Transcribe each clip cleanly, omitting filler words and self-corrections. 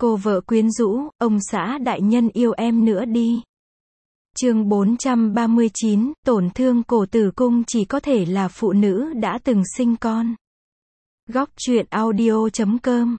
Cô vợ quyến rũ, ông xã đại nhân yêu em nữa đi. Chương 439, tổn thương cổ tử cung chỉ có thể là phụ nữ đã từng sinh con. Góc truyện audio.com.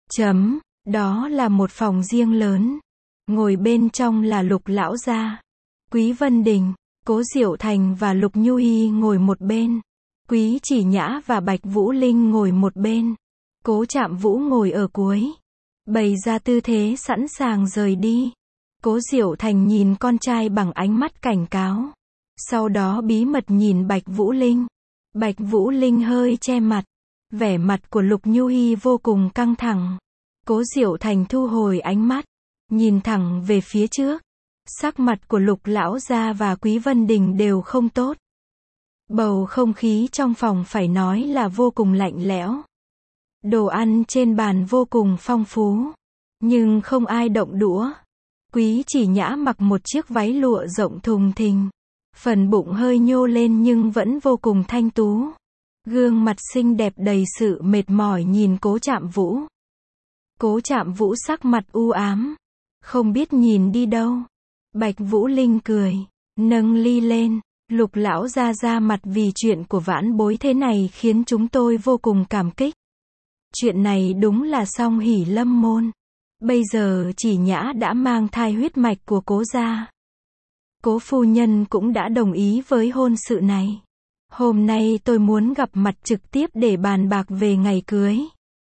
Đó là một phòng riêng lớn. Ngồi bên trong là Lục lão gia, Quý Vân Đình, Cố Diệu Thành và Lục Nhu Hi ngồi một bên. Quý Chỉ Nhã và Bạch Vũ Linh ngồi một bên. Cố Trạm Vũ ngồi ở cuối, bày ra tư thế sẵn sàng rời đi. Cố Diệu Thành nhìn con trai bằng ánh mắt cảnh cáo. Sau đó bí mật nhìn Bạch Vũ Linh. Bạch Vũ Linh hơi che mặt. Vẻ mặt của Lục Nhu Hi vô cùng căng thẳng. Cố Diệu Thành thu hồi ánh mắt, nhìn thẳng về phía trước. Sắc mặt của Lục lão gia và Quý Vân Đình đều không tốt. Bầu không khí trong phòng phải nói là vô cùng lạnh lẽo. Đồ ăn trên bàn vô cùng phong phú, nhưng không ai động đũa. Quý Chỉ Nhã mặc một chiếc váy lụa rộng thùng thình, phần bụng hơi nhô lên nhưng vẫn vô cùng thanh tú. Gương mặt xinh đẹp đầy sự mệt mỏi nhìn Cố Trạm Vũ. Cố Trạm Vũ sắc mặt u ám, không biết nhìn đi đâu. Bạch Vũ Linh cười, nâng ly lên. Lục lão gia ra mặt vì chuyện của vãn bối thế này khiến chúng tôi vô cùng cảm kích. Chuyện này đúng là song hỷ lâm môn. Bây giờ Chỉ Nhã đã mang thai huyết mạch của Cố gia. Cố phu nhân cũng đã đồng ý với hôn sự này. Hôm nay tôi muốn gặp mặt trực tiếp để bàn bạc về ngày cưới.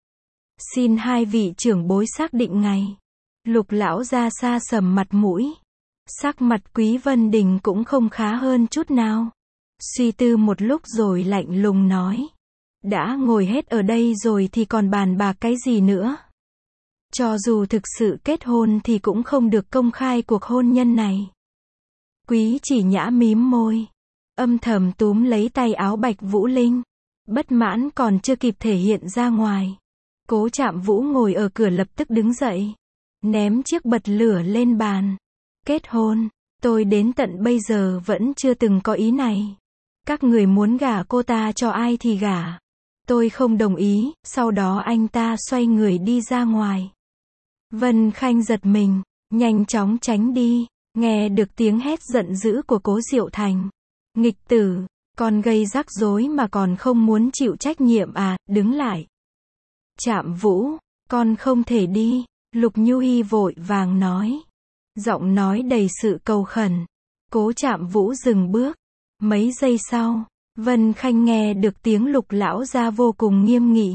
Xin hai vị trưởng bối xác định ngày. Lục lão gia sa sầm mặt mũi. Sắc mặt Quý Vân Đình cũng không khá hơn chút nào. Suy tư một lúc rồi lạnh lùng nói. Đã ngồi hết ở đây rồi thì còn bàn bạc cái gì nữa. Cho dù thực sự kết hôn thì cũng không được công khai cuộc hôn nhân này. Quý Chỉ Nhã mím môi, âm thầm túm lấy tay áo Bạch Vũ Linh. Bất mãn còn chưa kịp thể hiện ra ngoài. Cố Trạm Vũ ngồi ở cửa lập tức đứng dậy, ném chiếc bật lửa lên bàn. Kết hôn, tôi đến tận bây giờ vẫn chưa từng có ý này. Các người muốn gả cô ta cho ai thì gả. Tôi không đồng ý. Sau đó anh ta xoay người đi ra ngoài. Vân Khanh giật mình, nhanh chóng tránh đi. Nghe được tiếng hét giận dữ của Cố Diệu Thành. Nghịch tử, con gây rắc rối mà còn không muốn chịu trách nhiệm à, đứng lại. Trạm Vũ, con không thể đi. Lục Nhu Hi vội vàng nói. Giọng nói đầy sự cầu khẩn. Cố Trạm Vũ dừng bước. Mấy giây sau, Vân Khanh nghe được tiếng Lục lão gia vô cùng nghiêm nghị.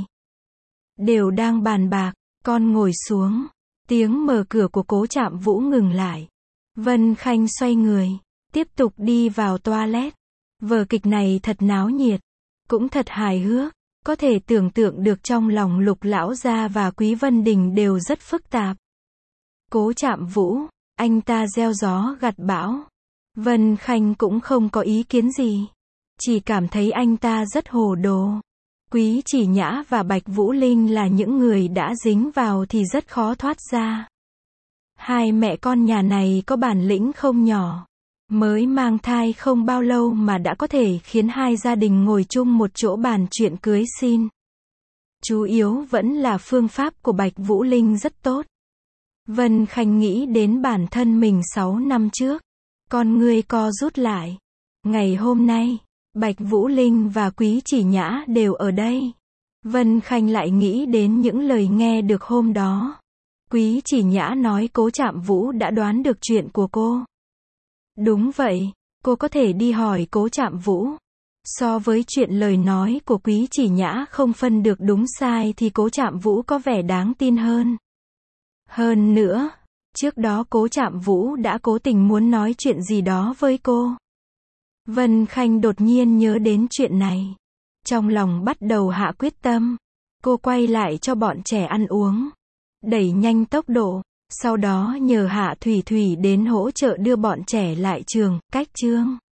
Đều đang bàn bạc, con ngồi xuống. Tiếng mở cửa của Cố Trạm Vũ ngừng lại. Vân Khanh xoay người, tiếp tục đi vào toilet. Vở kịch này thật náo nhiệt, cũng thật hài hước. Có thể tưởng tượng được trong lòng Lục lão gia và Quý Vân Đình đều rất phức tạp. Cố Trạm Vũ, anh ta gieo gió gặt bão. Vân Khanh cũng không có ý kiến gì, chỉ cảm thấy anh ta rất hồ đồ. Quý Chỉ Nhã và Bạch Vũ Linh là những người đã dính vào thì rất khó thoát ra. Hai mẹ con nhà này có bản lĩnh không nhỏ. Mới mang thai không bao lâu mà đã có thể khiến hai gia đình ngồi chung một chỗ bàn chuyện cưới xin. Chủ yếu vẫn là phương pháp của Bạch Vũ Linh rất tốt. Vân Khanh nghĩ đến bản thân mình 6 năm trước. Con ngươi co rút lại. Ngày hôm nay, Bạch Vũ Linh và Quý Chỉ Nhã đều ở đây. Vân Khanh lại nghĩ đến những lời nghe được hôm đó. Quý Chỉ Nhã nói Cố Trạm Vũ đã đoán được chuyện của cô. Đúng vậy, cô có thể đi hỏi Cố Trạm Vũ. So với chuyện lời nói của Quý Chỉ Nhã không phân được đúng sai thì Cố Trạm Vũ có vẻ đáng tin hơn. Hơn nữa, trước đó Cố Trạm Vũ đã cố tình muốn nói chuyện gì đó với cô. Vân Khanh đột nhiên nhớ đến chuyện này. Trong lòng bắt đầu hạ quyết tâm. Cô quay lại cho bọn trẻ ăn uống. Đẩy nhanh tốc độ. Sau đó nhờ Hạ Thủy Thủy đến hỗ trợ đưa bọn trẻ lại trường, cách chương.